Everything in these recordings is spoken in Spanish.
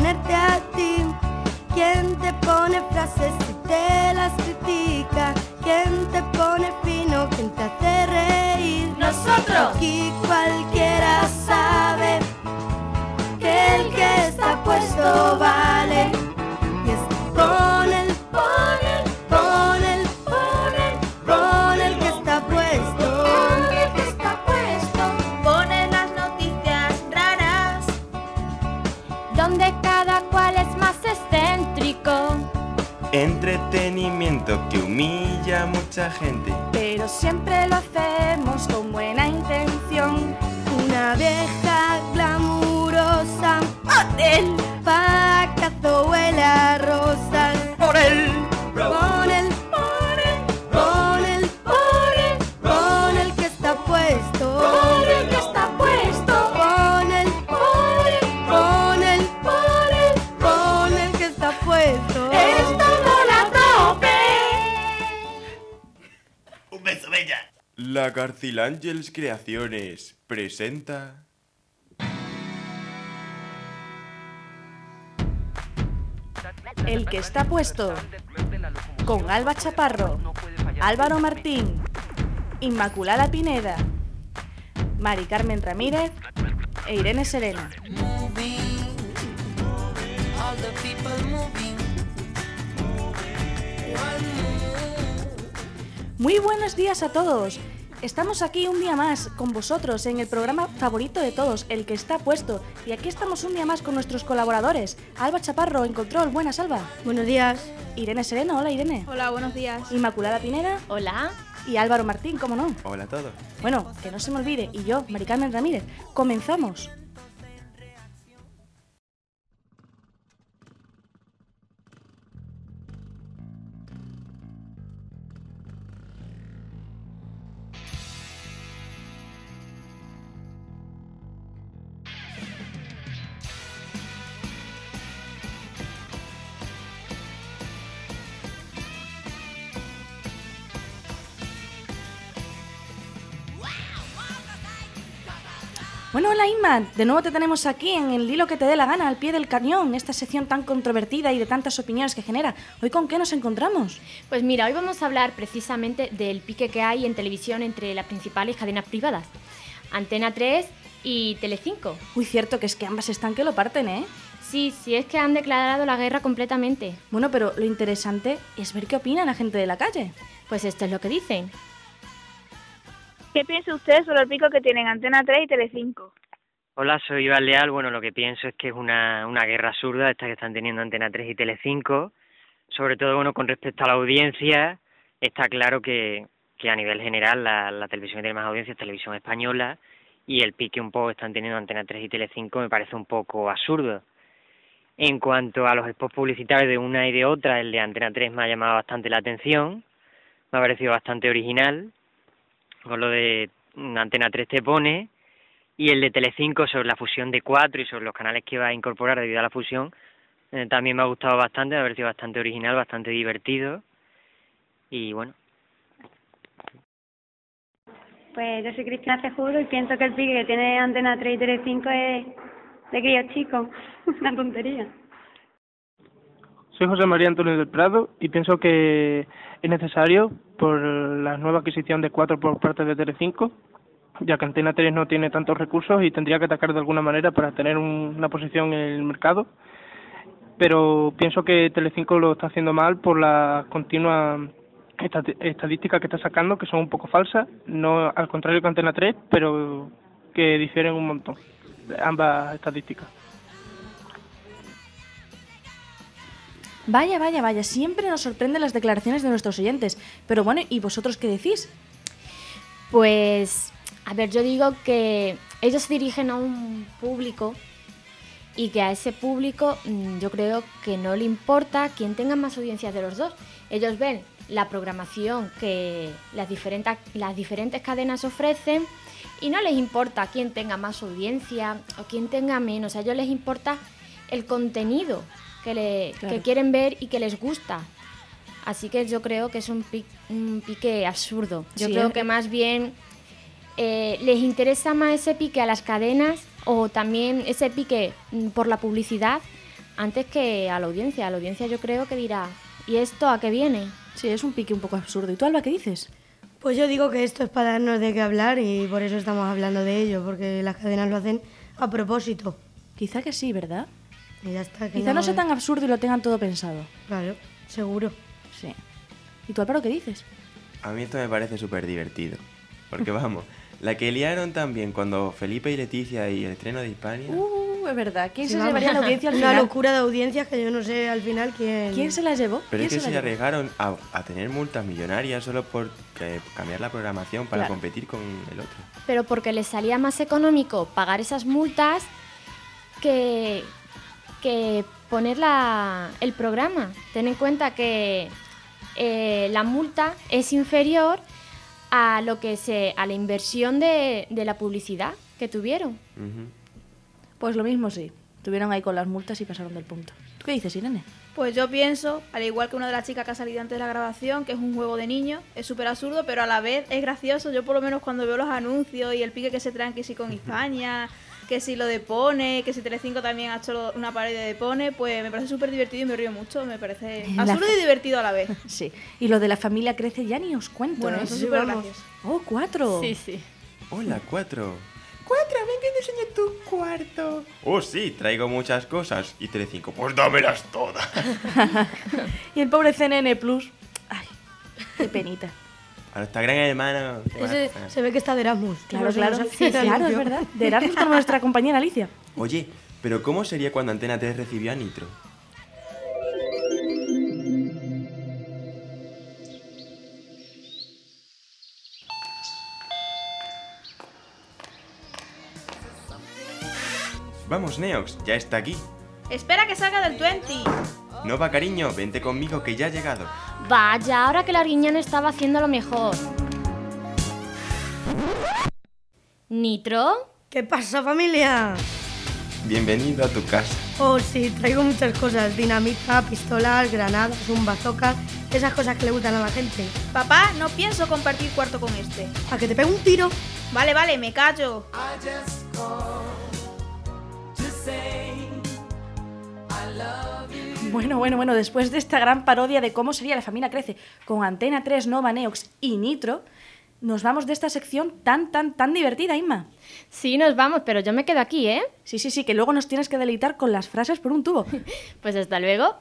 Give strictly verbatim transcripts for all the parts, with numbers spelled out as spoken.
ponerte a ti? ¿Quién te pone frases y te las critica? ¿Quién te pone fino? ¿Quién te hace reír? ¡Nosotros! Aquí cualquiera sabe que el que está puesto vale. Y es con el, con el, con el, con el, con el que está puesto. Con el que está puesto. Pone las noticias raras, donde cada cual es más excéntrico. Entretenimiento que humilla a mucha gente, pero siempre lo hacemos con buena intención. Una vieja glamurosa, hotel, pacazo huele a rosas. por él, Con el, con el, con el, con el, con el que está puesto. Con el que está puesto. Con el, con el, con el, con el, con el que está puesto. ¡Estamos a tope! un beso bella. La Garcil Ángels Creaciones presenta El que está puesto, con Alba Chaparro, Álvaro Martín, Inmaculada Pineda, Mari Carmen Ramírez e Irene Serena. Muy buenos días a todos. Estamos aquí un día más con vosotros en el programa favorito de todos, El que está puesto. Y aquí estamos un día más con nuestros colaboradores. Alba Chaparro en control. Buenas, Alba. Buenos días. Irene Serena. Hola, Irene. Hola, buenos días. Inmaculada Pineda. Hola. Y Álvaro Martín, ¿cómo no? hola a todos. Bueno, que no se me olvide. Y yo, Mari Carmen Ramírez. Comenzamos. Bueno, hola Inma, de nuevo te tenemos aquí en el hilo que te dé la gana, al pie del cañón, esta sección tan controvertida y de tantas opiniones que genera. ¿Hoy con qué nos encontramos? Pues mira, hoy vamos a hablar precisamente del pique que hay en televisión entre las principales cadenas privadas, Antena tres y Telecinco. Uy, cierto que es que ambas están que lo parten, ¿eh? Sí, sí, es que han declarado la guerra completamente. Bueno, pero lo interesante es ver qué opina la gente de la calle. Pues esto es lo que dicen. ¿Qué piensa usted sobre el pico que tienen Antena tres y Telecinco? Hola, soy Iván Leal. Bueno, lo que pienso es que es una, una guerra absurda esta que están teniendo Antena tres y Telecinco. Sobre todo, bueno, con respecto a la audiencia, está claro que, que a nivel general la, la televisión que tiene más audiencia es Televisión Española, y el pique un poco que están teniendo Antena tres y Telecinco me parece un poco absurdo. En cuanto a los spots publicitarios de una y de otra, el de Antena tres me ha llamado bastante la atención, me ha parecido bastante original, con lo de Antena tres te pone, y el de Telecinco sobre la fusión de cuatro y sobre los canales que va a incorporar debido a la fusión, eh, también me ha gustado bastante, me ha parecido bastante original, bastante divertido, y bueno. Pues yo soy Cristina Cejudo y pienso que el pique que tiene Antena tres y Telecinco es de críos chicos, una tontería. Soy José María Antonio del Prado y pienso que es necesario por la nueva adquisición de cuatro por parte de Telecinco, ya que Antena tres no tiene tantos recursos y tendría que atacar de alguna manera para tener un, una posición en el mercado. Pero pienso que Telecinco lo está haciendo mal por la continua estadística que está sacando, que son un poco falsas, no al contrario que Antena tres, pero que difieren un montón, ambas estadísticas. Vaya, vaya, vaya, siempre nos sorprenden las declaraciones de nuestros oyentes. Pero bueno, ¿y vosotros qué decís? Pues, a ver, yo digo que ellos se dirigen a un público y que a ese público yo creo que no le importa quién tenga más audiencias de los dos. Ellos ven la programación que las diferentes, las diferentes cadenas ofrecen y no les importa quién tenga más audiencia o quién tenga menos. A ellos les importa el contenido que, le, claro. que quieren ver y que les gusta. Así que yo creo que es un pique, un pique absurdo. Yo sí, creo es... que más bien eh, les interesa más ese pique a las cadenas o también ese pique por la publicidad antes que a la audiencia. A la audiencia yo creo que dirá, ¿y esto a qué viene? Sí, es un pique un poco absurdo. ¿Y tú, Alba, qué dices? Pues yo digo que esto es para darnos de qué hablar y por eso estamos hablando de ello, porque las cadenas lo hacen a propósito. Quizá que sí, ¿verdad? Y ya está. Que Quizá no sea tan absurdo y lo tengan todo pensado. Claro, seguro. Sí. ¿Y tú, Álvaro, qué dices? A mí esto me parece súper divertido. Porque vamos, la que liaron también cuando Felipe y Leticia y el estreno de Hispania... Uh, es verdad. ¿Quién Sí, se vamos. llevaría la audiencia al Una final? locura de audiencias que yo no sé al final quién... ¿Quién se la llevó? Pero es ¿Quién que se se la llevó? arriesgaron a, a tener multas millonarias solo por eh, cambiar la programación para Claro. competir con el otro. Pero porque les salía más económico pagar esas multas que, que poner la, el programa. Ten en cuenta que eh, la multa es inferior a lo que se a la inversión de, de la publicidad que tuvieron. Ujú. Pues lo mismo sí. Estuvieron ahí con las multas y pasaron del punto. ¿Tú qué dices, Irene? Pues yo pienso, al igual que una de las chicas que ha salido antes de la grabación, que es un juego de niños, es súper absurdo, pero a la vez es gracioso. Yo por lo menos cuando veo los anuncios y el pique que se traen, que si con Hispania, que si lo de Pone, que si Telecinco también ha hecho lo- una parodia de Pone, pues me parece súper divertido y me río mucho. Me parece La absurdo fa- y divertido a la vez. Sí. Y lo de la familia crece ya ni os cuento. Bueno, ¿eh? eso es sí, súper vamos. gracioso. Oh, cuatro. sí. Hola, cuatro. Cuatro, ven que te enseñe tu cuarto. Oh, sí, traigo muchas cosas. Y Telecinco, pues dámelas todas. Y el pobre C N N Plus. Ay, qué penita. A nuestra gran hermana. Ese se ve que está de Erasmus. Claro, Por eso claro. nos Sí, hace claro, es anuncio. verdad. De Erasmus con nuestra compañera Alicia. Oye, pero ¿cómo sería cuando Antena tres recibió a Nitro? Vamos, Neox, ya está aquí. Espera que salga del veinte. No va, cariño, vente conmigo que ya ha llegado. Vaya, ahora que la Arguiñano estaba haciendo lo mejor. ¿Nitro? ¿Qué pasa, familia? Bienvenido a tu casa. Oh, sí, traigo muchas cosas. Dinamita, pistolas, granadas, un bazooka. Esas cosas que le gustan a la gente. Papá, no pienso compartir cuarto con este. ¿A que te pegue un tiro? Vale, vale, me callo. Bueno, bueno, bueno, después de esta gran parodia de cómo sería la familia crece con Antena tres, Nova, Neox y Nitro, nos vamos de esta sección tan, tan, tan divertida, Inma. Sí, nos vamos, pero yo me quedo aquí, ¿eh? Sí, sí, sí, que luego nos tienes que deleitar con las frases por un tubo. Pues hasta luego.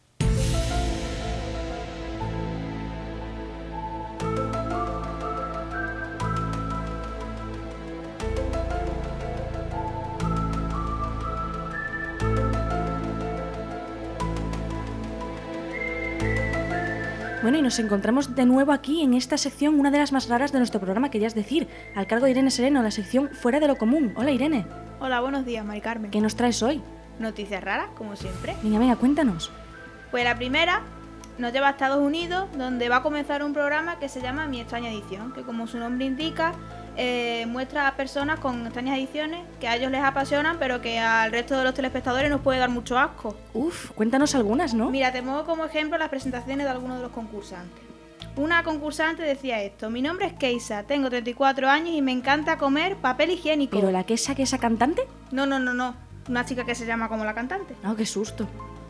Bueno, y nos encontramos de nuevo aquí en esta sección, una de las más raras de nuestro programa, que ya es decir, al cargo de Irene Sereno, la sección Fuera de lo Común. Hola, Irene. Hola, buenos días, Mari Carmen. ¿Qué nos traes hoy? Noticias raras, como siempre. Venga, venga, cuéntanos. Pues la primera nos lleva a Estados Unidos, donde va a comenzar un programa que se llama Mi extraña edición, que como su nombre indica, eh, muestra a personas con extrañas ediciones que a ellos les apasionan, pero que al resto de los telespectadores nos puede dar mucho asco. Uf, cuéntanos algunas, ¿no? Mira, te pongo como ejemplo las presentaciones de algunos de los concursantes. Una concursante decía esto: mi nombre es Keisa, tengo treinta y cuatro años y me encanta comer papel higiénico. ¿Pero la Quesa, que esa cantante? No, no, no, no. Una chica que se llama como la cantante. Ah, qué susto.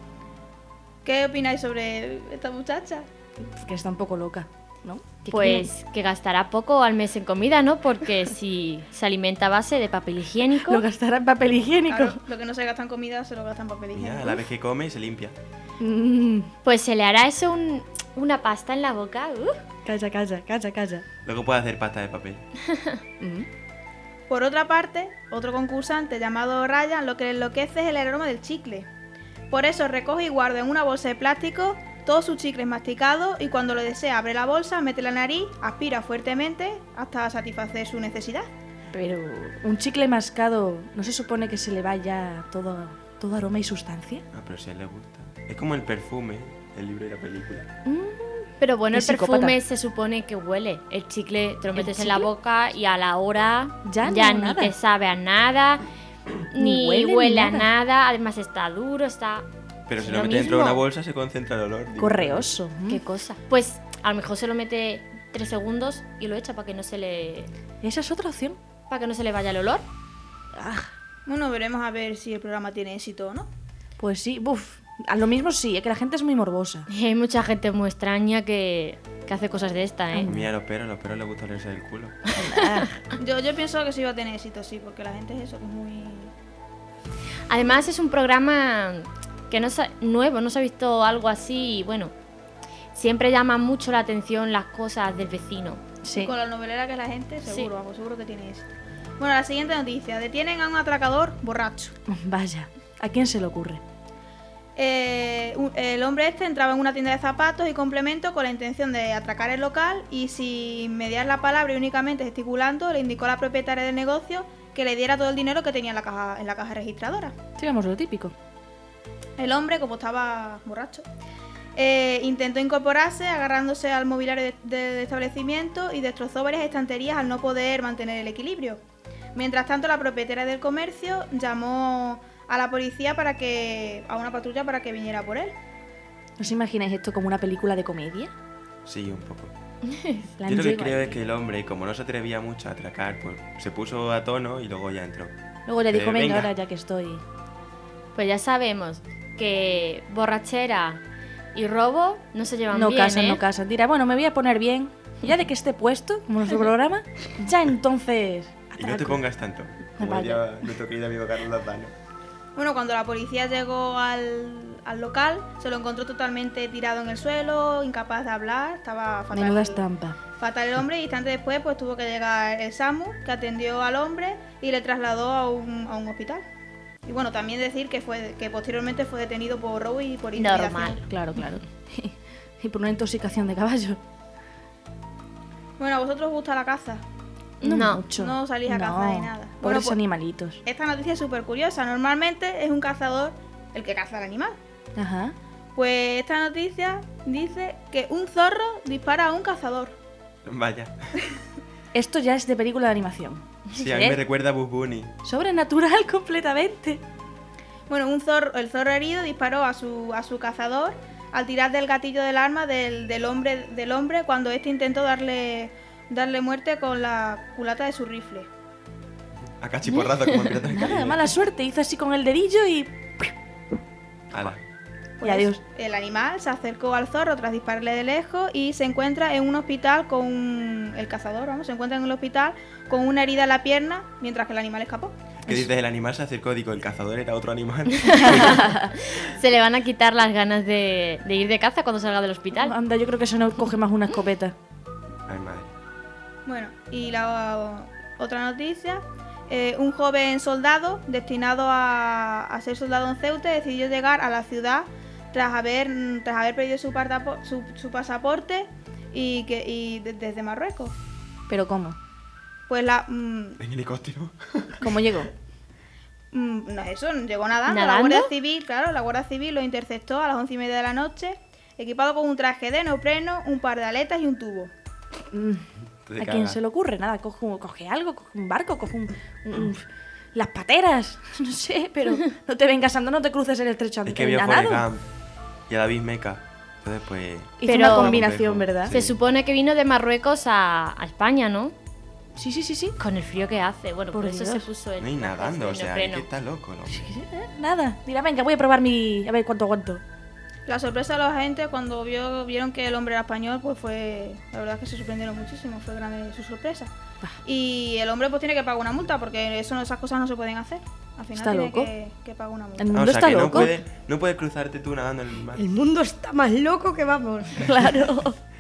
¿Qué opináis sobre esta muchacha? Que está un poco loca, ¿no? ¿Qué Pues que gastará poco al mes en comida, ¿no? Porque si se alimenta a base de papel higiénico... Lo gastará en papel higiénico. Claro, lo que no se gasta en comida se lo gasta en papel higiénico. Mira, a la vez que come se limpia. Mm, Pues se le hará eso un- una pasta en la boca. Uh. calla, calla, calla, calla. Luego puede hacer pasta de papel. Mm. Por otra parte, otro concursante llamado Ryan lo que le enloquece es el aroma del chicle. Por eso recoge y guarda en una bolsa de plástico todos sus chicles masticados y cuando lo desea abre la bolsa, mete la nariz, aspira fuertemente hasta satisfacer su necesidad. Pero un chicle mascado, ¿no se supone que se le vaya todo, todo aroma y sustancia? Ah, pero si a él le gusta. Es como el perfume del libro y la película. Pero bueno, el Es psicópata. perfume se supone que huele. El chicle te lo ¿El metes en la chicle? boca y a la hora Ya ya, no, ni nada. te sabe a nada, Ni ni, huele, ni huele a nada. nada. Además está duro, está... Pero si Lo lo mete dentro de mismo. una bolsa se concentra el olor. digo. Correoso. Mm. ¿Qué cosa? Pues a lo mejor se lo mete tres segundos y lo echa para que no se le... Esa es otra opción. para que no se le vaya el olor. Ah, Bueno, veremos a ver si el programa tiene éxito o no. Pues sí, buf. A lo mismo sí, es que la gente es muy morbosa. Y hay mucha gente muy extraña que, que hace cosas de esta, ¿eh? Mira, a los perros, a los perros les gusta olerse el culo. Yo, yo pienso que sí iba a tener éxito, sí, porque la gente es eso, que es muy... Además es un programa que no se, nuevo, no se ha visto algo así y bueno, siempre llama mucho la atención las cosas del vecino. Sí. Con la novelera que es la gente, seguro, Sí. vamos, seguro que tiene éxito. Bueno, la siguiente noticia. Detienen a un atracador borracho. Vaya, ¿a quién se le ocurre? Eh, un- el hombre este entraba en una tienda de zapatos y complementos con la intención de atracar el local y sin mediar la palabra y únicamente gesticulando le indicó a la propietaria del negocio que le diera todo el dinero que tenía en la caja, en la caja registradora. Sí, vamos, lo típico. El hombre, como estaba borracho, eh, intentó incorporarse agarrándose al mobiliario de- del establecimiento y destrozó varias estanterías al no poder mantener el equilibrio. Mientras tanto, la propietaria del comercio llamó a la policía para que a una patrulla para que viniera por él. ¿No os imagináis esto como una película de comedia? Sí, un poco. La Yo lo que llego creo ahí. es que el hombre, como no se atrevía mucho a atracar, pues se puso a tono y luego ya entró. Luego le dijo, Eh, venga, venga. ahora ya que estoy... Pues ya sabemos que borrachera y robo no se llevan No bien, casan, ¿eh? no casan. Dirá, bueno, me voy a poner bien. Y ya de que esté puesto, como nuestro programa, ya entonces... Y no te atraco. pongas tanto. Como Vaya. diría nuestro querido amigo Carlos Lozano. Bueno, cuando la policía llegó al, al local, se lo encontró totalmente tirado en el suelo, incapaz de hablar, estaba fatal. Menuda estampa. Fatal el hombre y instantes después pues tuvo que llegar el SAMU que atendió al hombre y le trasladó a un, a un hospital. Y bueno, también decir que fue que posteriormente fue detenido por robo y por intimidación. Normal. Claro, claro. Y por una intoxicación de caballo. Bueno, ¿a vosotros os gusta la caza? No, No. mucho. No salís a cazar ni nada. Pobres Bueno, pues- animalitos. Esta noticia es súper curiosa. Normalmente es un cazador el que caza al animal. Ajá. Pues esta noticia dice que un zorro dispara a un cazador. Vaya. Esto ya es de película de animación. Sí, a mí ¿Eh? me recuerda a Bugs Bunny. Sobrenatural completamente. Bueno, un zorro, el zorro herido disparó a su, a su cazador al tirar del gatillo del arma del, del hombre del hombre cuando éste intentó darle, darle muerte con la culata de su rifle. A cachiporrazo como en Piratas del Nada, Caribe. mala suerte. Hizo así con el dedillo y... Ala. Y adiós. El animal se acercó al zorro tras dispararle de lejos y se encuentra en un hospital con un- el cazador, vamos, se encuentra en el hospital con una herida en la pierna mientras que el animal escapó. ¿Qué dices? El animal se acercó, digo, el cazador era otro animal. Se le van a quitar las ganas de, de ir de caza cuando salga del hospital. Anda, yo creo que eso no coge más una escopeta. Ay, madre. Bueno, y la otra noticia, eh, un joven soldado destinado a, a ser soldado en Ceuta decidió llegar a la ciudad tras haber, tras haber perdido su, partapo- su, su pasaporte y, que, y de- desde Marruecos. ¿Pero cómo? Pues la... mm, En helicóptero. ¿Cómo llegó? mm, no es eso, llegó nadando. La ¿Nadando? Guardia Civil, claro, la Guardia Civil lo interceptó a las once y media de la noche, equipado con un traje de neopreno, un par de aletas y un tubo. Mm, Te ¿A quién cagas. se le ocurre? Nada, coge, un- coge algo, coge un barco, coge un, un- las pateras, no sé, pero no te vengas andando, no te cruces el estrecho Es que vio nadado. Forrest Gump y a David Meca. Entonces, pues... Hizo Pero- una combinación, Complejo. ¿verdad? Se supone que vino de Marruecos a, a España, ¿no? Sí, sí, sí, sí. Con el frío que hace. Bueno, por, Por eso Dios. se puso el... No hay nadando, o el sea, es neopreno. que está loco, ¿no? Eh, Nada, dirá, venga, voy a probar mi... A ver cuánto aguanto. La sorpresa de los agentes cuando vio, vieron que el hombre era español, pues fue, la verdad es que se sorprendieron muchísimo, fue grande su sorpresa. Y el hombre pues tiene que pagar una multa porque eso, esas cosas no se pueden hacer. Al final ¿Está tiene loco? Que, que pagar una multa. El Ah, mundo o sea, está que no loco. puedes no puedes cruzarte tú nadando en el mar. El mundo está más loco que vamos. Claro.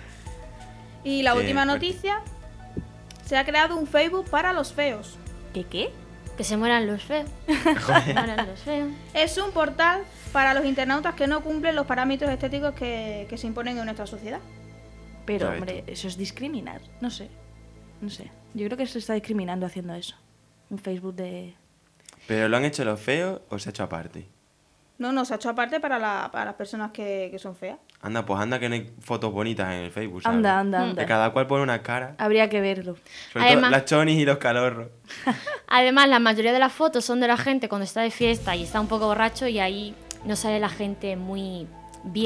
Y la Qué última fuerte. noticia, se ha creado un Facebook para los feos. ¿Qué qué? Que se mueran los feos. Que se mueran los feos. Es un portal para los internautas que no cumplen los parámetros estéticos que, que se imponen en nuestra sociedad. Pero, Ya ves hombre, eso es discriminar. No sé. No sé. Yo creo que se está discriminando haciendo eso. Un Facebook de... ¿Pero lo han hecho los feos o se ha hecho aparte? No, no, se ha hecho aparte para, la- para las personas que, que son feas. Anda, pues anda que no hay fotos bonitas en el Facebook, ¿sabes? Anda, anda, anda. Que cada cual pone una cara. Habría que verlo. Sobre Además- todo las chonis y los calorros. Además, la mayoría de las fotos son de la gente cuando está de fiesta y está un poco borracho y ahí no sale la gente muy bien.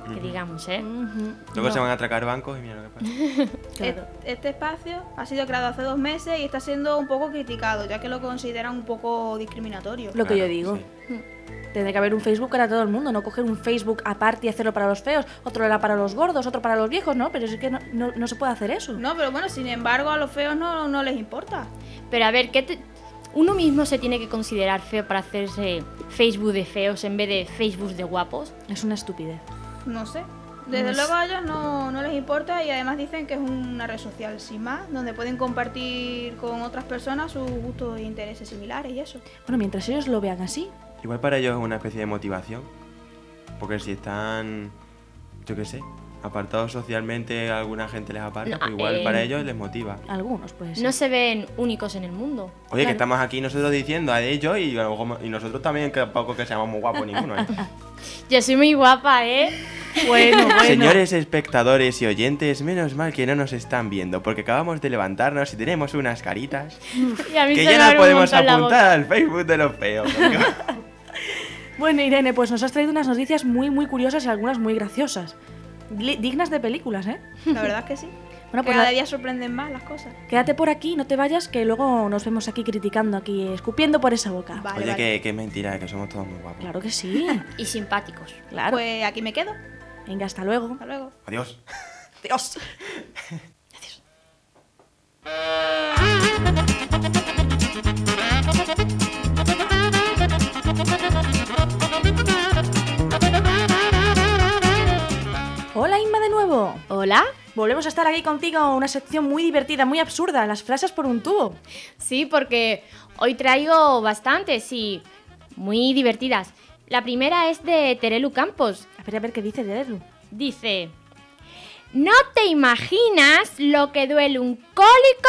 que digamos, ¿eh? Ujú. Luego No. se van a atracar bancos y mira lo que pasa. Claro. Este, este espacio ha sido creado hace dos meses y está siendo un poco criticado, ya que lo consideran un poco discriminatorio. Lo que yo Claro, digo. sí. Tendría que haber un Facebook para todo el mundo, no coger un Facebook aparte y hacerlo para los feos, otro era para los gordos, otro para los viejos, ¿no? Pero es que no, no, no se puede hacer eso. No, pero bueno, sin embargo, a los feos no, no les importa. Pero a ver, ¿qué te- uno mismo se tiene que considerar feo para hacerse Facebook de feos en vez de Facebook de guapos? Es una estupidez. No sé. Desde No luego a ellos no, no les importa y además dicen que es una red social sin más, donde pueden compartir con otras personas sus gustos e intereses similares y eso. Bueno, mientras ellos lo vean así. Igual para ellos es una especie de motivación. Porque si están, yo qué sé, apartados socialmente, alguna gente les aparta, No, pues igual eh, para ellos les motiva. Algunos, pues. No se ven únicos en el mundo. Oye, claro. que estamos aquí nosotros diciendo a ellos y, a lo mejor- y nosotros también, que tampoco que seamos muy guapos ninguno. ¿eh? Yo soy muy guapa, ¿eh? Bueno, bueno. Señores espectadores y oyentes, menos mal que no nos están viendo, porque acabamos de levantarnos y tenemos unas caritas Y a mí que se me ya abre no un podemos montón la apuntar al Facebook de los feos. porque- Bueno, Irene, pues nos has traído unas noticias muy, muy curiosas y algunas muy graciosas. Li- dignas de películas, ¿eh? La verdad es que sí. Bueno, Que pues cada la- día sorprenden más las cosas. quédate por aquí, no te vayas, que luego nos vemos aquí criticando, aquí escupiendo por esa boca. Vale, Oye, vale. que, que es mentira, que somos todos muy guapos. Claro que sí, Y simpáticos. claro. Pues aquí me quedo. Venga, hasta luego. Hasta luego. Adiós. Dios. Hola Inma de nuevo. ¿Hola? Volvemos a estar aquí contigo, una sección muy divertida, muy absurda, las frases por un tubo. Sí, porque hoy traigo bastantes y muy divertidas. La primera es de Terelu Campos. A ver, a ver qué dice Terelu. Dice: no te imaginas lo que duele un cólico.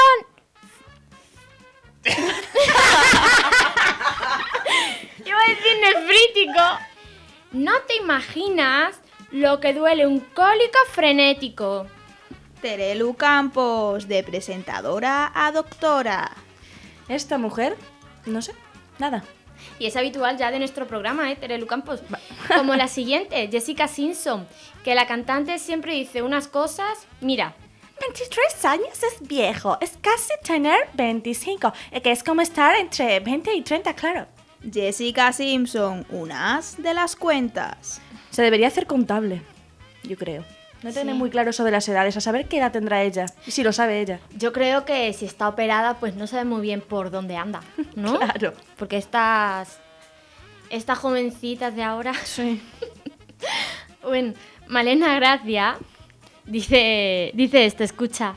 Iba a decir nefrítico. No te imaginas lo que duele un cólico frenético. Terelu Campos, de presentadora a doctora. Esta mujer, no sé, nada. Y es habitual ya de nuestro programa, ¿eh? Terelu Campos. Como la siguiente, Jessica Simpson, que la cantante siempre dice unas cosas. Mira, veintitrés años es viejo, es casi tener veinticinco, que es como estar entre veinte y treinta, claro. Jessica Simpson, unas de las cuentas. Se debería hacer contable, yo creo. No Sí. tiene muy claro eso de las edades, a saber qué edad tendrá ella, y si lo sabe ella. yo creo que si está operada, pues no sabe muy bien por dónde anda, ¿no? Claro. Porque estas, estas jovencitas de ahora... Sí. Bueno, Malena Gracia dice, dice esto, escucha.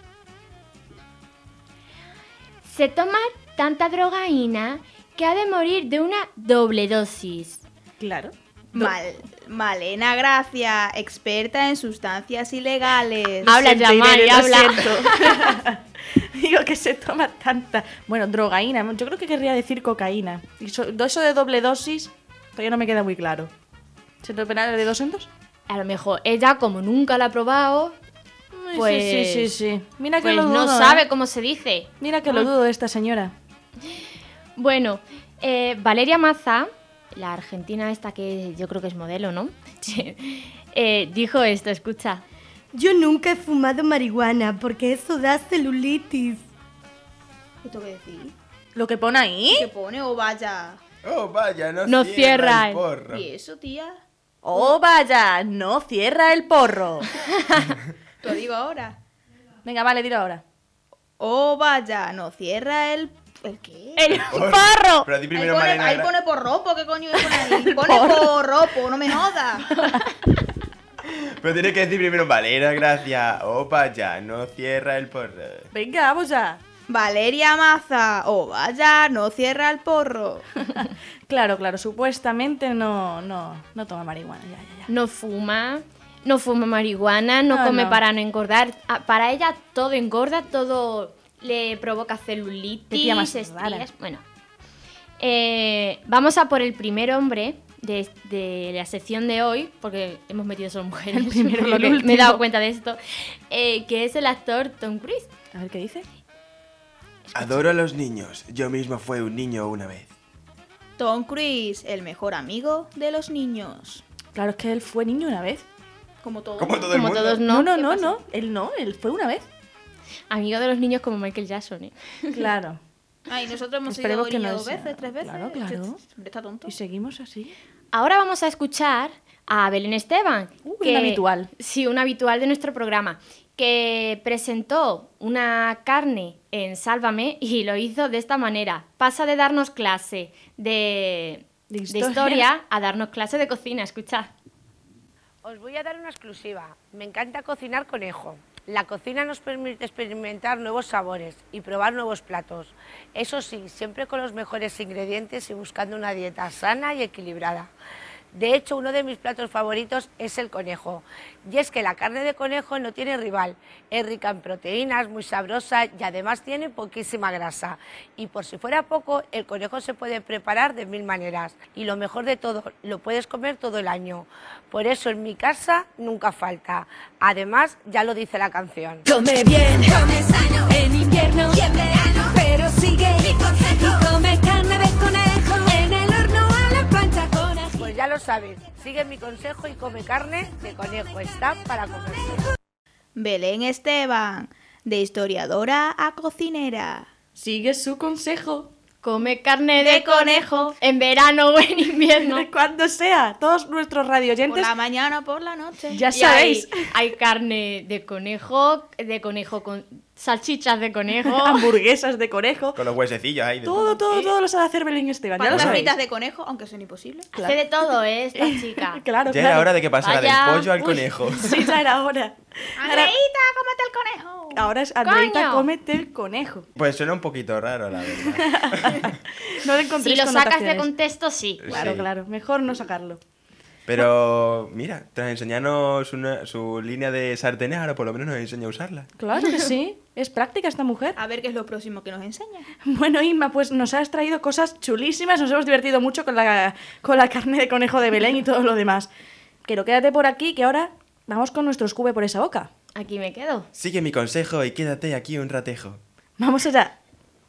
Se toma tanta drogaína que ha de morir de una doble dosis. Claro. Mal, Malena Gracia, experta en sustancias ilegales. Habla Siento, ya, Mari, Irene, lo habla. siento. Digo que se toma tanta... Bueno, drogaína, yo creo que querría decir cocaína. Y eso, eso de doble dosis, todavía no me queda muy claro. ¿Se tomará de dos en dos? A lo mejor ella, como nunca la ha probado, pues, sí, sí, sí, sí. Mira que pues lo dudo, no ¿eh? sabe cómo se dice. Mira que lo dudo de esta señora. Bueno, eh, Valeria Mazza, la argentina esta que yo creo que es modelo, ¿no? eh, dijo esto, escucha. Yo nunca he fumado marihuana porque eso da celulitis. ¿Esto qué decir? ¿Lo que pone ahí? ¿Qué pone? O vaya. Oh, vaya, no, No cierra el el- porro. ¿Y eso, tía? ¡Oh, vaya! ¡No cierra el porro! Lo digo ahora. Venga, vale, dilo ahora. Oh, vaya, no cierra el... ¿El qué? ¡El Porro. porro! Pero di Ahí primero pone, Malena ahí Gra- pone porropo, ¿qué coño pone ahí? Pone porropo, no me jodas. Pero tiene que decir primero Valera, gracias. Opa, ya, no cierra el porro. Venga, vamos ya. Valeria Maza, oh vaya, no cierra el porro. Claro, claro, supuestamente no, no, no toma marihuana, ya, ya, ya. No fuma, no fuma marihuana, no, No, come no. para no engordar. Ah, Para ella todo engorda, todo le provoca celulitis, Qué tía más estrías. rara. Bueno, Eh, vamos a por el primer hombre de, de la sección de hoy, porque hemos metido solo mujeres. El primero y el porque me he último. dado cuenta de esto, eh, que es el actor Tom Cruise. A ver qué dice. Adoro a los niños. Yo mismo fui un niño una vez. Tom Cruise, el mejor amigo de los niños. Claro, es que él fue niño una vez. Como todos. Como todo el Como mundo. todos No, no. no, no, no. Él no, él fue una vez. Amigo de los niños como Michael Jackson, ¿eh? Claro. Ah, y nosotros hemos Esperemos sido que no niños dos sea- veces, tres veces. Claro, claro. Este hombre está tonto. Y seguimos así. Ahora vamos a escuchar a Belén Esteban. Uh, un habitual. Sí, un habitual de nuestro programa, que presentó una carne en Sálvame y lo hizo de esta manera. Pasa de darnos clase de, De de historia. historia a darnos clase de cocina. Escuchad. Os voy a dar una exclusiva. Me encanta cocinar conejo. La cocina nos permite experimentar nuevos sabores y probar nuevos platos. Eso sí, siempre con los mejores ingredientes y buscando una dieta sana y equilibrada. De hecho, uno de mis platos favoritos es el conejo. Y es que la carne de conejo no tiene rival. Es rica en proteínas, muy sabrosa y además tiene poquísima grasa. Y por si fuera poco, el conejo se puede preparar de mil maneras. Y lo mejor de todo, lo puedes comer todo el año. Por eso en mi casa nunca falta. Además, ya lo dice la canción. Come bien, come sano, en invierno y en verano, pero sigue mi consejo. Y come carne de conejo, en el horno a la plancha con ají. Pues ya lo sabes, sigue mi consejo y come carne de conejo. Está para comerse. Belén Esteban, de historiadora a cocinera. Sigue su consejo. Come carne de, De conejo. conejo. En verano o en invierno. Cuando sea, todos nuestros Por radioyentes, la mañana o por la noche. ya Y sabéis. Hay, hay carne de conejo, de conejo con salchichas de conejo. Hamburguesas de conejo. Con los huesecillos ahí. De Todo, todo, todo lo sabe hacer Belén Esteban. Ya lo Patatas sabéis. fritas de conejo, aunque son imposibles. Hace de todo, ¿eh? Esta chica. Claro, Ya claro. era hora de que pasara Vaya. del pollo al Uy. conejo. Sí, ya era hora. Andreita, cómete el conejo. Ahora es Andreita, ¡Coño! cómete el conejo. Pues suena un poquito raro, la verdad. No le Si encontréis lo sacas de connotaciones. contexto, sí. Claro, Sí. claro. Mejor no sacarlo. Pero mira, tras enseñarnos una- su línea de sartenes, ahora por lo menos nos enseña a usarla. Claro que sí. Es práctica esta mujer. A ver qué es lo próximo que nos enseña. Bueno, Inma, pues nos has traído cosas chulísimas. Nos hemos divertido mucho con la, con la carne de conejo de Belén y todo lo demás. Pero quédate por aquí, que ahora vamos con nuestro escube por esa boca. Aquí me quedo. Sigue mi consejo y quédate aquí un ratejo. Vamos allá.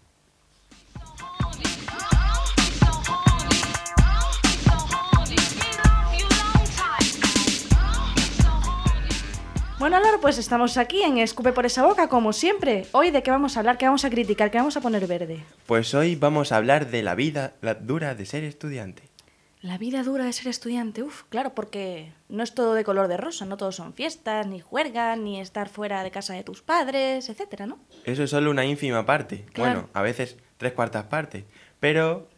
Bueno, Laura, pues estamos aquí en Escupe por esa boca, como siempre. Hoy, ¿de qué vamos a hablar? ¿Qué vamos a criticar? ¿Qué vamos a poner verde? Pues hoy vamos a hablar de la vida la dura de ser estudiante. La vida dura de ser estudiante, uf, claro, porque no es todo de color de rosa, no todos son fiestas, ni juergas, ni estar fuera de casa de tus padres, etcétera, ¿no? Eso es solo una ínfima parte. Claro. Bueno, a veces tres cuartas partes. Pero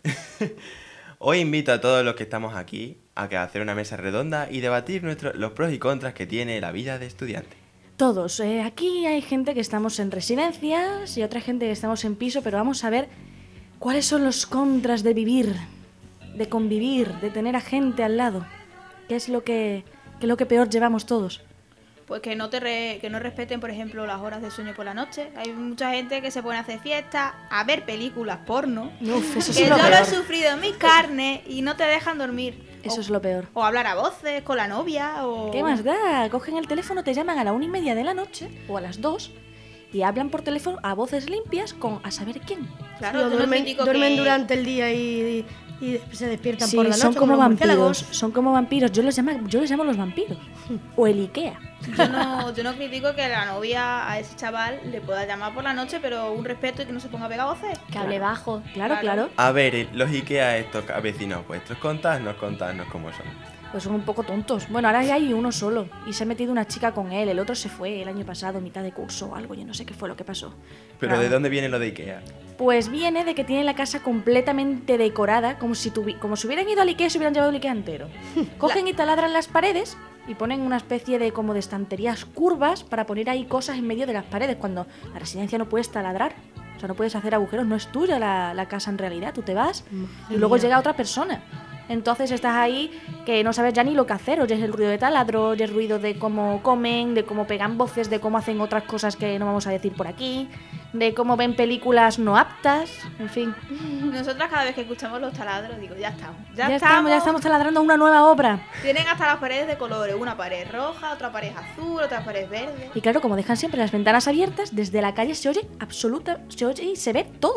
hoy invito a todos los que estamos aquí a que hacer una mesa redonda y debatir nuestro- los pros y contras que tiene la vida de estudiante. Todos, eh, aquí hay gente que estamos en residencias y otra gente que estamos en piso, pero vamos a ver cuáles son los contras de vivir, de convivir, de tener a gente al lado. ¿Qué es lo que, qué es lo que peor llevamos todos? Pues que no te re- que no respeten, por ejemplo, las horas de sueño por la noche. Hay mucha gente que se pone a hacer fiesta, a ver películas porno. Uf, eso que es yo lo lo he peor. sufrido en mi carne y no te dejan dormir. Eso o, es lo peor. o hablar a voces con la novia o... ¿Qué más da? Cogen el teléfono, te llaman a la una y media de la noche o a las dos y hablan por teléfono a voces limpias con a saber quién. Claro, Sí, o yo no duermen, critico duermen que- durante el día y, y, y se despiertan Sí, por la noche. son como los murciélagos. vampiros, son como vampiros. Yo los llamo, yo les llamo los vampiros. O el Ikea. Yo no, yo no critico que la novia a ese chaval le pueda llamar por la noche, pero un respeto y que no se ponga a pegar voces. Que hable bajo. Claro, claro. A ver, eh, los Ikea estos vecinos vuestros, contadnos, contadnos cómo son. Pues son un poco tontos. Bueno, ahora ya hay uno solo y se ha metido una chica con él. El otro se fue el año pasado, mitad de curso o algo. Yo no sé qué fue lo que pasó. Pero Nada. ¿de dónde viene lo de Ikea? Pues viene de que tiene la casa completamente decorada, como si, tuvi- como si hubieran ido al Ikea y se hubieran llevado el Ikea entero. Cogen y taladran las paredes y ponen una especie de como de estanterías curvas para poner ahí cosas en medio de las paredes, cuando la residencia no puedes taladrar. O sea, no puedes hacer agujeros, no es tuya la, la casa en realidad. Tú te vas y luego mía. llega otra persona. Entonces estás ahí que no sabes ya ni lo que hacer. Oyes el ruido de taladro, oyes el ruido de cómo comen, de cómo pegan voces, de cómo hacen otras cosas que no vamos a decir por aquí, de cómo ven películas no aptas, en fin. Nosotras cada vez que escuchamos los taladros, digo, ya estamos. Ya, Ya, estamos, ya estamos taladrando una nueva obra. Tienen hasta las paredes de colores, una pared roja, otra pared azul, otra pared verde. Y claro, como dejan siempre las ventanas abiertas, desde la calle se oye absoluta, se oye y se ve todo.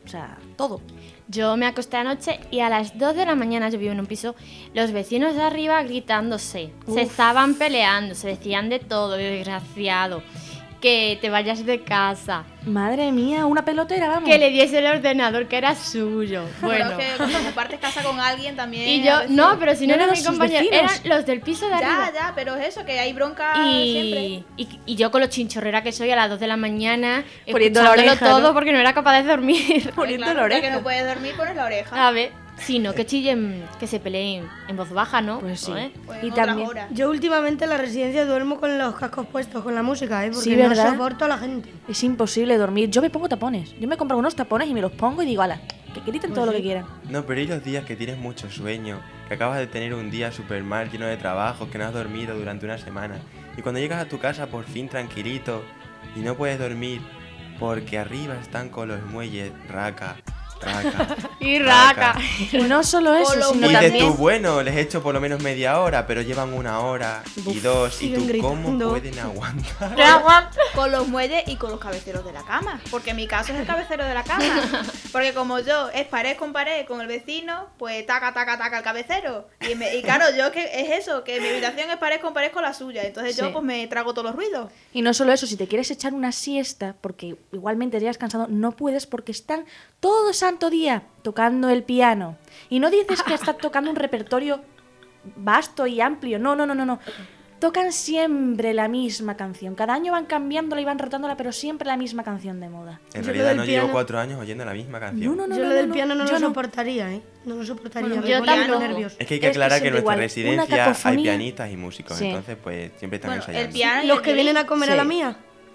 sea, todo. Yo me acosté anoche y a las dos de la mañana, yo vivo en un piso, los vecinos de arriba gritándose. Uf. Se estaban peleando, se decían de todo, desgraciado. Que te vayas de casa. Madre mía, una pelotera, vamos. Que le diese el ordenador que era suyo. Bueno, Bueno. que cuando compartes casa con alguien también. Y a yo, veces- no, pero si no, No eran eran mis sus compañeros, vecinos. eran los del piso de arriba. Ya, ya, pero es eso, que hay bronca Y, siempre. y, y yo con lo chinchorrera que soy a las dos de la mañana, Poniendo la escuchándolo oreja, todo ¿no? porque no era capaz de dormir. Poniendo Claro, la ya oreja. que no puedes dormir, pones la oreja. A ver, si no, que chillen, que se peleen en voz baja, ¿no? Pues sí. ¿Eh? Pues Y en otras también- horas. Yo últimamente en la residencia duermo con los cascos puestos, con la música, ¿eh? Porque Sí, no ¿verdad? soporto a la gente. Es imposible dormir. Yo me pongo tapones. Yo me compro unos tapones y me los pongo y digo, ala, que griten todo lo que quieran. No, pero ¿y los días que tienes mucho sueño? Que acabas de tener un día súper mal, lleno de trabajo, que no has dormido durante una semana. Y cuando llegas a tu casa por fin tranquilito y no puedes dormir porque arriba están con los muelles raca, raca. Y raca. Y no solo eso, Con los sino Y también... dices tú, bueno, les he hecho por lo menos media hora, pero llevan una hora y Uf, dos. ¿Y siguen tú cómo gritando. pueden aguantar? Te aguanto. Con los muelles y con los cabeceros de la cama. Porque en mi caso es el cabecero de la cama. Porque como yo es pared con pared con el vecino, pues taca, taca, taca el cabecero. Y, me- y claro, yo que es eso, que mi habitación es pared con pared con la suya. Entonces Sí. yo pues me trago todos los ruidos. Y no solo eso, si te quieres echar una siesta, porque igualmente llegas cansado, no puedes porque están todo santo día tocando el piano. Y no dices que están tocando un repertorio vasto y amplio, no, no, no, no, no. Tocan siempre la misma canción. Cada año van cambiándola y van rotándola, pero siempre la misma canción de moda. En Yo realidad lo del no llevo piano- cuatro años oyendo la misma canción. No, no, no, yo no, lo del no, piano no yo lo no. soportaría, ¿eh? No lo soportaría. Bueno, me yo ponía tampoco. nervioso. Es que hay que Es que aclarar que, siempre en nuestra igual, una residencia hay cacofonía. pianistas y músicos, Sí. entonces pues siempre están Bueno, ensayando. el piano y Los el que vienen a violín. comer Sí. a la mía.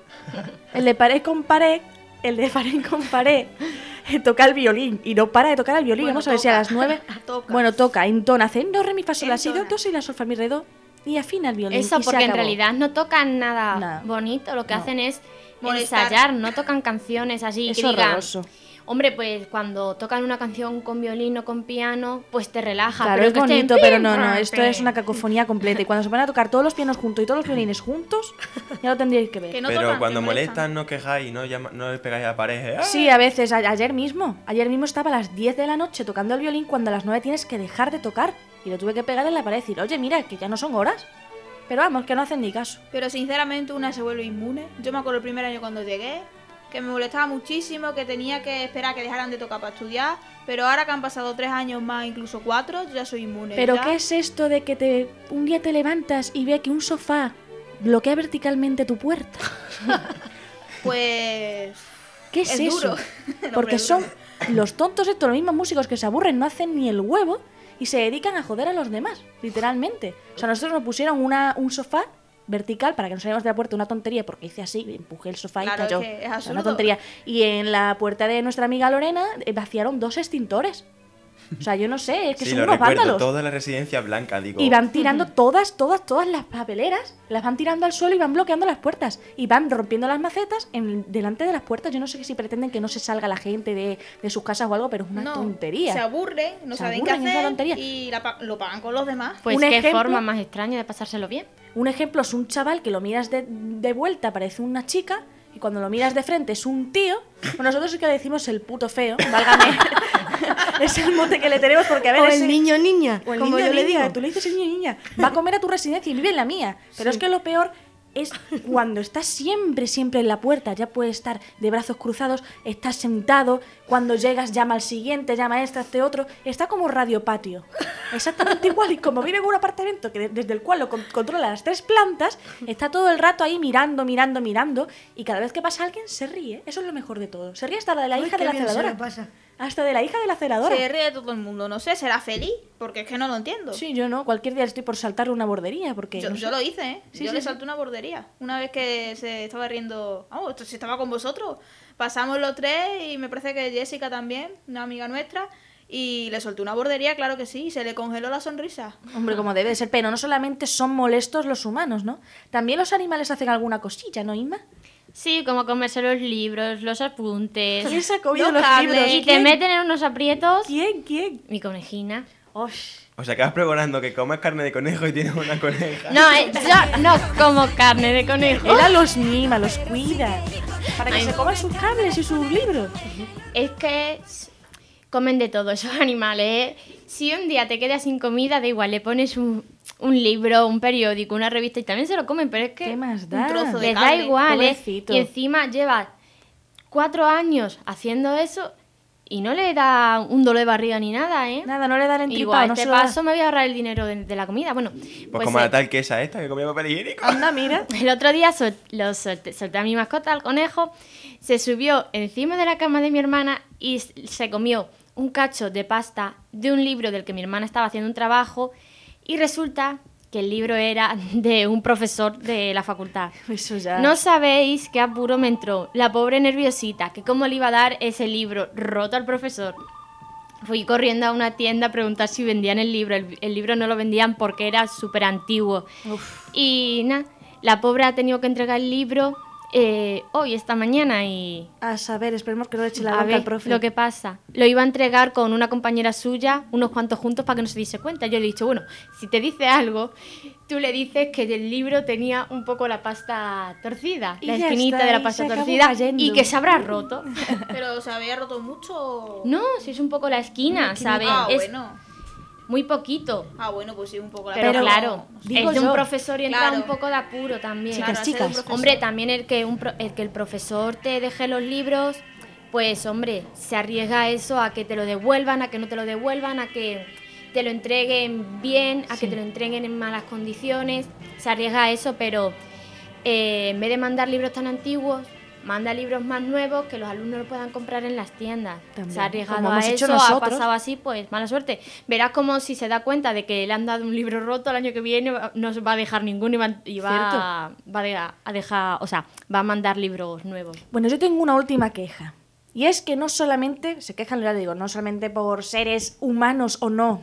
El de pared con pared, el de pared con pared, toca el violín y no para de tocar el violín. Bueno, Vamos a ver si a toca. las nueve. Toca. Bueno, toca, entona, hace do, re, mi, fa, sol, la, si, do, Entona. do, si, la, sol, fa, mi, re, do y afina el violín. Eso, y se porque en acabó. realidad no tocan nada, Nada. bonito, lo que No. hacen es Molestar. ensayar, no tocan canciones así Es que digan, horroroso. hombre, pues cuando tocan una canción con violín o con piano, pues te relaja. Claro, pero es que estén bonito, pero pim, no, no, pam, esto es pim. una cacofonía completa. Y cuando se ponen a tocar todos los pianos juntos y todos los violines juntos, ya lo tendríais que ver. Que no Pero tocan, cuando que molestan no quejáis, no, llama- no les pegáis a la pared. ¡ah! Sí, a veces, a- ayer mismo. Ayer mismo estaba a las diez de la noche tocando el violín cuando a las nueve tienes que dejar de tocar. Y lo tuve que pegar en la pared y decir, oye, mira, que ya no son horas. Pero vamos, que no hacen ni caso. Pero sinceramente una se vuelve inmune. Yo me acuerdo el primer año cuando llegué, que me molestaba muchísimo, que tenía que esperar a que dejaran de tocar para estudiar. Pero ahora que han pasado tres años más, incluso cuatro, yo ya soy inmune. Pero ya. ¿qué es esto de que te un día te levantas y ve que un sofá bloquea verticalmente tu puerta? Pues... ¿Qué es, Es eso? duro. No, Porque pero es son duro. los tontos estos, los mismos músicos que se aburren, no hacen ni el huevo y se dedican a joder a los demás, literalmente. O sea, nosotros nos pusieron una, un sofá vertical para que nos saliéramos de la puerta, una tontería, porque hice así, empujé el sofá Claro, y cayó. es que es O sea, absurdo. una tontería. Y en la puerta de nuestra amiga Lorena eh, vaciaron dos extintores. O sea, yo no sé, es que Sí, son lo unos recuerdo, vándalos. toda la residencia blanca, digo. Y van tirando todas, todas, todas las papeleras, las van tirando al suelo y van bloqueando las puertas. Y van rompiendo las macetas en, delante de las puertas. Yo no sé si pretenden que no se salga la gente de, de sus casas o algo, pero es una No, tontería. Se aburren, no Se saben aburren, qué es una hacer tontería. y la pa- lo pagan con los demás. Pues Un qué ejemplo- forma más extraña de pasárselo bien. Un ejemplo es un chaval que lo miras de, de vuelta, parece una chica, y cuando lo miras de frente es un tío. Bueno, nosotros sí que le decimos el puto feo, válgame. Es el mote que le tenemos porque a ver O ese- el niño niña, O el como niño yo le niña, digo. tú le dices el niño niña. Va a comer a tu residencia y vive en la mía. Pero es que lo peor es cuando estás siempre, siempre en la puerta. Ya puedes estar de brazos cruzados, estás sentado. Cuando llegas, llama al siguiente, llama a este, a este otro. Está como radio patio. Exactamente igual. Y como vive en un apartamento que de- desde el cual lo con- controla las tres plantas, está todo el rato ahí mirando, mirando, mirando. Y cada vez que pasa alguien, se ríe. Eso es lo mejor de todo. Se ríe hasta de la Ay, hija qué de la bien se celadora. lo pasa. Hasta de la hija de la celadora. Se ríe todo el mundo, no sé, será feliz, porque es que no lo entiendo. Sí, yo no. Cualquier día estoy por saltarle una bordería. Porque Yo, no yo sé. lo hice, ¿eh? Sí, yo sí, le sí. salté una bordería. Una vez que se estaba riendo... Vamos, esto si estaba con vosotros. Pasamos los tres y me parece que Jessica también, una amiga nuestra, y le solté una bordería, claro que sí, y se le congeló la sonrisa. Hombre, como debe de ser, pero no solamente son molestos los humanos, ¿no? También los animales hacen alguna cosilla, ¿no, Inma? Sí, como comerse los libros, los apuntes. ¿Quién se ha comido los los cables. libros? Y te ¿Quién? meten en unos aprietos. ¿Quién? ¿Quién? Mi conejina. O sea, que vas pregonando que comes carne de conejo y tienes una coneja. No, eh, yo no como carne de conejo. Él a los mima, los cuida. Para que Ay. se coman sus cables y sus libros. Es que s- comen de todo esos animales, ¿eh? Si un día te quedas sin comida, da igual, le pones un, un libro, un periódico, una revista y también se lo comen, pero es que ¿Qué más da? Un trozo de les da carne, igual, ¿eh? pobrecito. Y encima lleva cuatro años haciendo eso y no le da un dolor de barriga ni nada, ¿eh? Nada, no le da el Igual, entripado, no este se lo da. paso me voy a ahorrar el dinero de, de la comida. Bueno, Pues, pues como eh, la tal que esa esta que comía papel higiénico. Anda, mira. el otro día sol- lo solté, solté a mi mascota, al conejo, se subió encima de la cama de mi hermana y s- se comió un cacho de pasta de un libro del que mi hermana estaba haciendo un trabajo y resulta que el libro era de un profesor de la facultad. Eso ya. No sabéis qué apuro me entró, la pobre nerviosita, que cómo le iba a dar ese libro roto al profesor. Fui corriendo a una tienda a preguntar si vendían el libro. El, el libro no lo vendían porque era súper antiguo. Y nada, la pobre ha tenido que entregar el libro eh, hoy, esta mañana, y A saber, esperemos que no le eche la a bronca ver al profe. lo que pasa. Lo iba a entregar con una compañera suya, unos cuantos juntos, para que no se diese cuenta. Yo le he dicho, bueno, si te dice algo, tú le dices que el libro tenía un poco la pasta torcida, Y la ya esquinita está, de la y pasta se acabó torcida, cayendo. y que se habrá roto. Pero se había roto mucho. No, si es un poco la esquina, ¿sabes? Ah, es bueno. muy poquito. Ah, bueno, pues sí, un poco la Pero, pero claro, digo es de un yo, profesor y entra claro. un poco de apuro también. Chicas, Claro, al ser chicas. un profesor. Hombre, también el que, un pro- el que el profesor te deje los libros, pues hombre, se arriesga a eso, a que te lo devuelvan, a que no te lo devuelvan, a que te lo entreguen bien, a que te lo entreguen en malas condiciones. Se arriesga a eso, pero eh, en vez de mandar libros tan antiguos, manda libros más nuevos que los alumnos lo puedan comprar en las tiendas. También, Se ha arriesgado como a hemos hecho eso, ha nosotros. pasado así, pues mala suerte. Verás como si se da cuenta de que le han dado un libro roto el año que viene, no se va a dejar ninguno y va, y va, va a- a dejar, o sea, va a mandar libros nuevos. Bueno, yo tengo una última queja. Y es que no solamente, se quejan, ya digo, no solamente por seres humanos o no,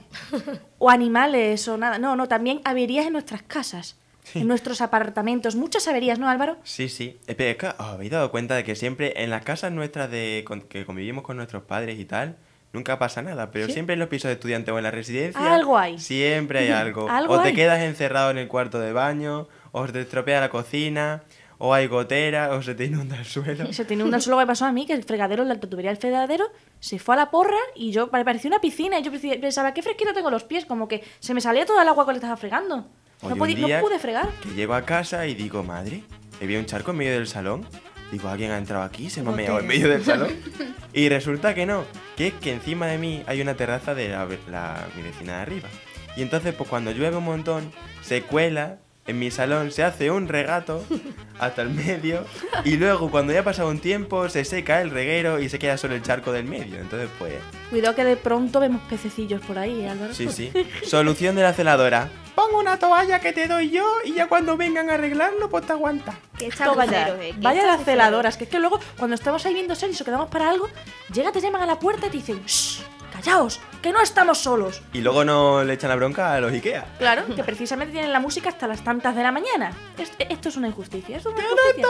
o animales o nada, no, no, también averías en nuestras casas, en nuestros apartamentos, muchas averías, ¿no, Álvaro? Sí, sí. Eh, pero es que os habéis dado cuenta de que siempre en las casas nuestras de con- que convivimos con nuestros padres y tal, nunca pasa nada. Pero ¿Sí? siempre en los pisos de estudiantes o en la residencia, Algo hay. siempre hay algo. Algo o te hay. quedas encerrado en el cuarto de baño, o se te estropea la cocina, o hay gotera, o se te inunda el suelo. Se tenía un solo que pasó a mí, que el fregadero, la tubería del fregadero, se fue a la porra y yo, me parecía una piscina, y yo pensaba, qué fresquito tengo los pies, como que se me salía toda el agua cuando estaba fregando. Oye, No, un podí- no día pude fregar. Que llego a casa y digo, madre, había un charco en medio del salón. Digo, ¿alguien ha entrado aquí? ¿Se me ha meado en medio del salón? Y resulta que no, que es que encima de mí hay una terraza de la, la- mi vecina de arriba. Y entonces, pues cuando llueve un montón, se cuela en mi salón, se hace un regato hasta el medio. Y luego, cuando ya ha pasado un tiempo, se seca el reguero y se queda solo el charco del medio. Entonces, pues, Cuidado que de pronto vemos pececillos por ahí, ¿eh, Álvaro? sí, sí. Solución de la celadora. Pongo una toalla que te doy yo y ya cuando vengan a arreglarlo, pues te aguanta. Qué Toma ya. chapuceros, eh. qué Vaya las chapuceros. celadoras, que es que luego cuando estamos ahí viendo series o quedamos para algo, llega, te llaman a la puerta y te dicen, ¡shh! ¡Callaos! ¡Que no estamos solos! Y luego no le echan la bronca a los Ikea. Claro, que precisamente tienen la música hasta las tantas de la mañana. Es- esto es una injusticia, esto es una injusticia.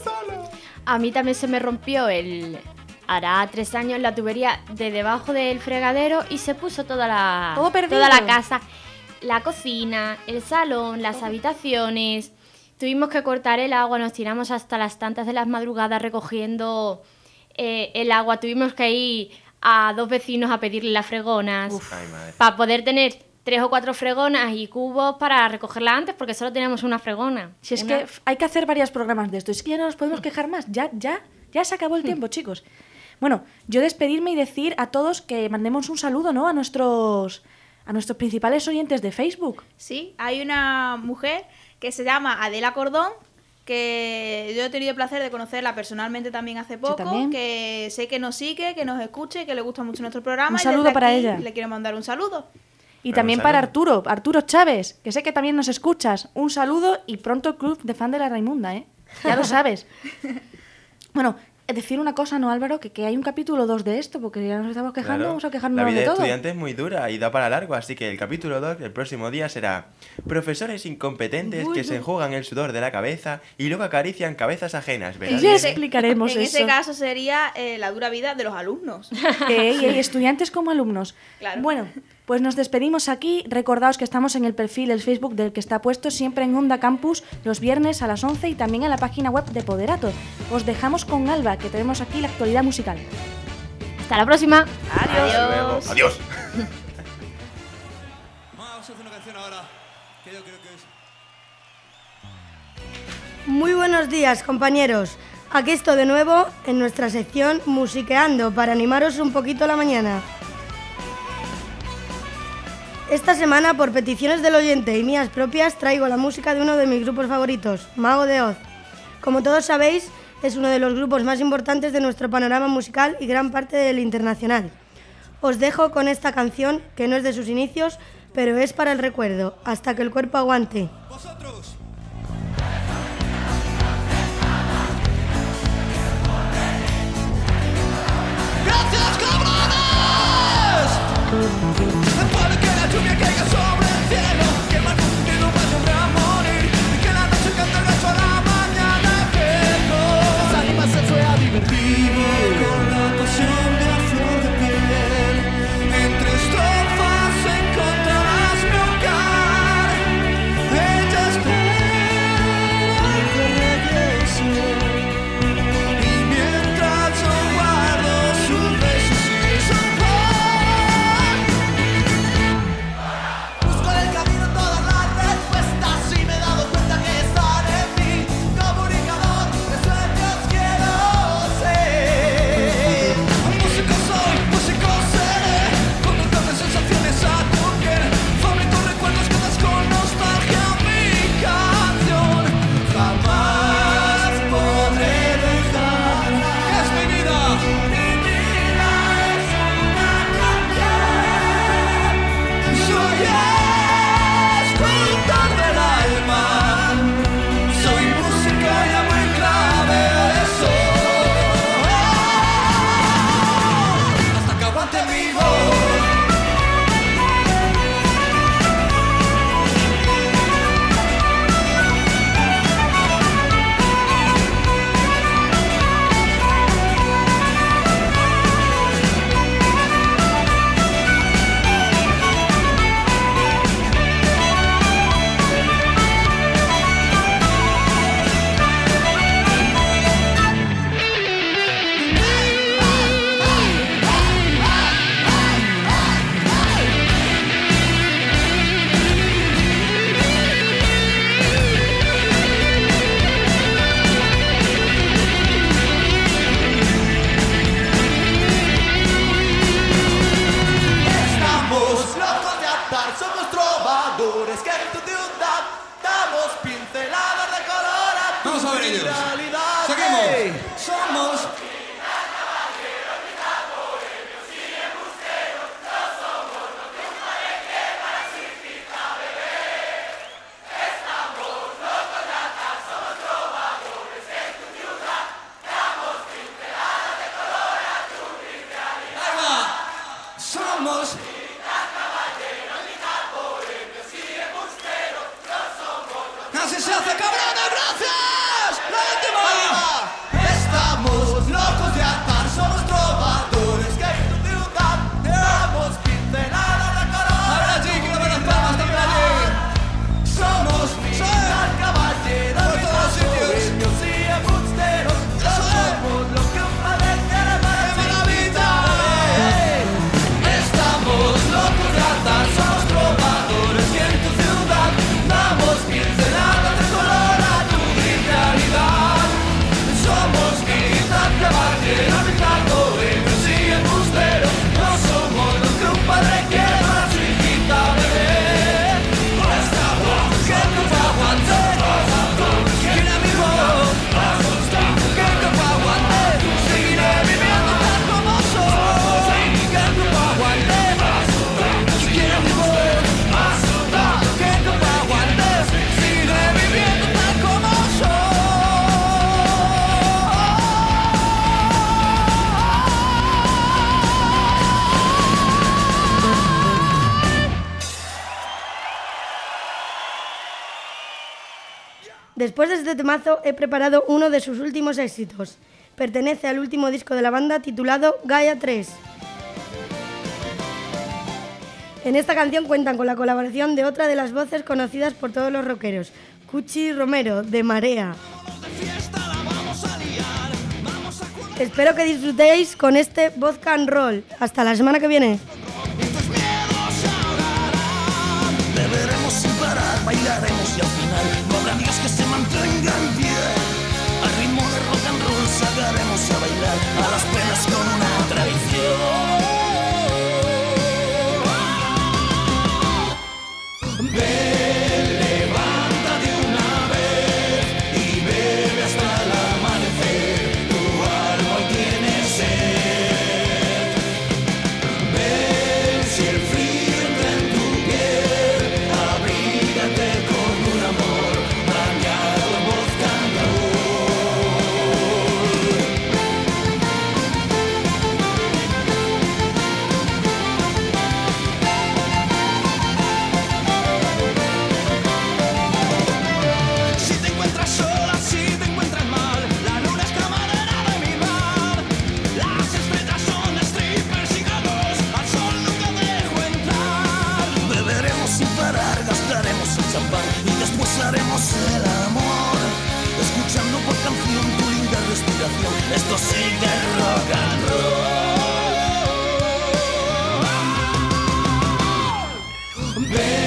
A mí también se me rompió el... Hará tres años la tubería de debajo del fregadero y se puso toda la, Todo perdido. toda la casa. La cocina, el salón, las habitaciones. Tuvimos que cortar el agua, nos tiramos hasta las tantas de las madrugadas recogiendo eh, el agua. Tuvimos que ir a dos vecinos a pedirle las fregonas Ay, madre. para poder tener tres o cuatro fregonas y cubos para recogerla antes porque solo teníamos una fregona. Si es Una- que f- hay que hacer varios programas de esto, es que ya no nos podemos quejar más, ya, ya, ya se acabó el tiempo, chicos. Bueno, yo despedirme y decir a todos que mandemos un saludo, ¿no? A nuestros, a nuestros principales oyentes de Facebook. Sí, hay una mujer que se llama Adela Cordón, que yo he tenido el placer de conocerla personalmente también hace poco, también. que sé que nos sigue, que nos escuche, que le gusta mucho nuestro programa. Un y saludo desde para aquí ella. Le quiero mandar un saludo. Y Pero también un para saludo. Arturo, Arturo Chávez, que sé que también nos escuchas. Un saludo y pronto el club de fan de la Raimunda, ¿eh? Ya lo sabes. Bueno, decir una cosa, ¿no, Álvaro? Que, que hay un capítulo dos de esto, porque ya nos estamos quejando, Claro. vamos a La quejarnos vida de de todo. estudiante es muy dura y da para largo, así que el capítulo dos, el próximo día, será profesores incompetentes Uy, que uy. se enjuagan el sudor de la cabeza y luego acarician cabezas ajenas, ¿verdad? Y ya Irene? explicaremos En eso. ese caso sería eh, la dura vida de los alumnos. Ey, ey, estudiantes como alumnos. Claro. Bueno, Pues nos despedimos aquí. Recordaos que estamos en el perfil del Facebook del que está puesto, siempre en Onda Campus, los viernes a las once y también en la página web de Poderato. Os dejamos con Alba, que tenemos aquí la actualidad musical. Hasta la próxima. Adiós. Adiós. Vamos a hacer una canción ahora que yo creo que es... Muy buenos días, compañeros. Aquí estoy de nuevo en nuestra sección Musiqueando para animaros un poquito la mañana. Esta semana, por peticiones del oyente y mías propias, traigo la música de uno de mis grupos favoritos, Mago de Oz. Como todos sabéis, es uno de los grupos más importantes de nuestro panorama musical y gran parte del internacional. Os dejo con esta canción, que no es de sus inicios, pero es para el recuerdo, Hasta que el cuerpo aguante. ¡Vosotros! ¡Gracias, cabrones! Para que la lluvia caiga sobre el cielo, que el mar confundido vaya a morir, y que la noche cante el resto a la mañana, que con las ánimas se fue a divertir con la pasión de la flor de piel. Entre estrofas encontrarás mi hogar, ella espera que regrese, y mientras yo guardo sus besos y su amor, busco en el camino todas las respuestas y me he dado cuenta que están en mí. Comunicador de sueños quiero ser. Músico soy, músico seré, conductor de sensaciones a tu piel. Fabrico recuerdos que das con nostalgia mi canción. Jamás podré dejar que es mi vida. Mi vida es una canción. Soy escultor del alma. Soy músico y amo en clave de sol. Hasta que aguante mi voz. Estamos locos de atar, somos trovadores que en tu ciudad damos pinceladas de color a tu Vamos a ver ellos. realidad. Seguimos. Hey, somos Ahí va. Somos Así se hace, cabrones, gracias. La última. Estamos locos de atar, somos trovadores que en tu ciudad damos pinceladas de color. A ver allí, quiero ver las palmas también allí. Somos mitad caballeros, por todos los sitios, bohemios y embusteros. No somos lo que un padre quiere para la vida. Estamos locos de atar, somos trovadores que en tu ciudad damos pinceladas de color a tu realidad. Somos mitad caballeros, mitad bohemios y embusteros. No somos lo que un padre quiere para su hijita bebé. Estamos que no aguante, seguiré vivo. Que no aguante, seguiré viviendo tal como soy. Que no aguante, seguiré vivo. Que no aguante, seguiré viviendo tal como soy. Después de este temazo he preparado uno de sus últimos éxitos. Pertenece al último disco de la banda titulado Gaia tres. En esta canción cuentan con la colaboración de otra de las voces conocidas por todos los rockeros, Cuchi Romero, de Marea. Espero que disfrutéis con este vodka and roll. Hasta la semana que viene. Beberemos sin parar, bailaremos y al final no habrá Dios que se mantenga en pie. Al ritmo de rock and roll sacaremos a bailar a las penas con una tradición. Ven, levanta de una vez y bebe hasta el amanecer. Tu alma hoy tiene sed. Ven, si el frío entra en tu piel, abrígate con un amor bañado en vodka and Si te encuentras sola, si te encuentras mal, la luna es camarera de mi mar. Las estrellas son strippers y gatos, al sol nunca dejo entrar. Beberemos sin parar, gastaremos el champán y después haremos el amor, escuchando por canción tu linda respiración. Esto sigue el rock and roll. Ven,